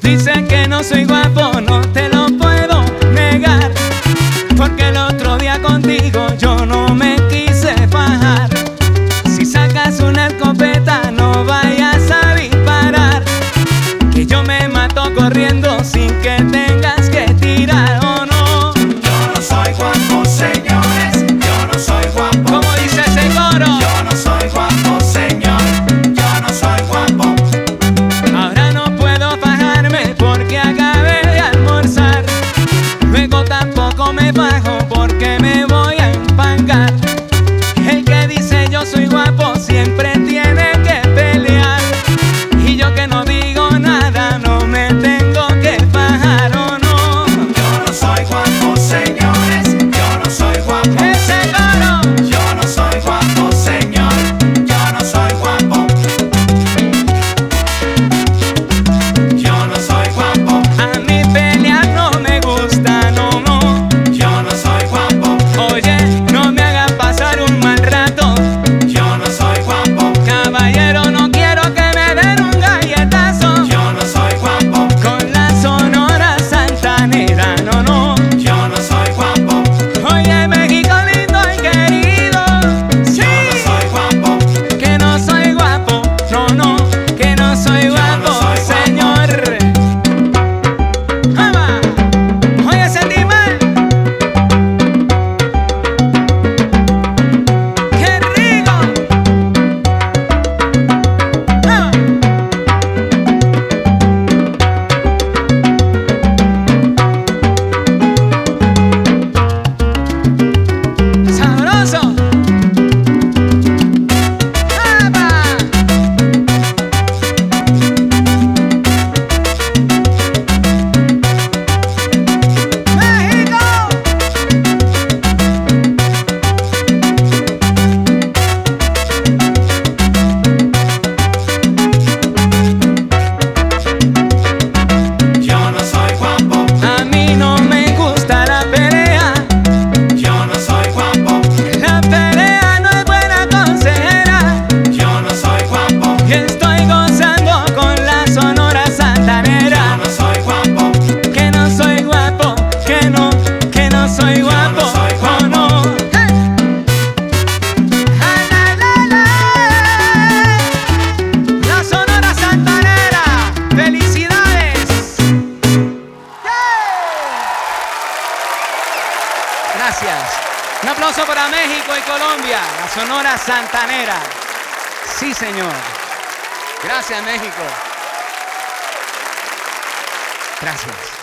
Si sé que no soy guapo, no te lo puedo negar, porque el otro día contigo yo no me quise fajar. Si sacas una escopeta no vayas a disparar, que yo me mato corriendo sin que tengas que tirar, ¿o no? Yo no soy guapo, señores, yo no soy guapo. Como dice ese coro, Yo no soy guapo, señor, yo no soy guapo. ahora no puedo fajarme porque acabé de almorzar. Luego tampoco me fajo porque me voy a empangar. El que dice yo soy guapo siempre tiene que pelear, y yo que no digo nada no me tengo que fajar, ¿o no? Yo no soy guapo, señores, yo no soy guapo. Ese coro. Yo no soy guapo, señor, yo no soy guapo. Yo no soy guapo, A mí pelear no me gusta, no, no. yo no soy guapo. Oye, no me hagan pasar un mal rato. Yo no soy guapo, Caballero, no quiero que me den un galletazo yo no soy guapo. con la Sonora Santanera, no, no. Yo no soy guapo, Oye, México lindo y querido, sí, yo no soy guapo. que no soy guapo, no, no, que no soy guapo, soy guapo. señor. ¡Jama! Oye, sentí mal. ¡Qué rico! ¡Jama! ¡Sabroso! ¡Jama! ¡México! Yo no soy guapo, A mí no me gusta la pelea. yo no soy guapo. La pelea no es buena consejera. Yo no soy guapo, Y estoy gozando con la Sonora yo Santanera. no soy guapo. Que no soy guapo, que no soy guapo, soy guapo. oh no. ¡Hey! ¡Ah, la, la, la! La Sonora Santanera, felicidades. ¡Hey! Gracias. Un aplauso para México y Colombia, la Sonora Santanera. Sí, señor. Gracias, México. Gracias.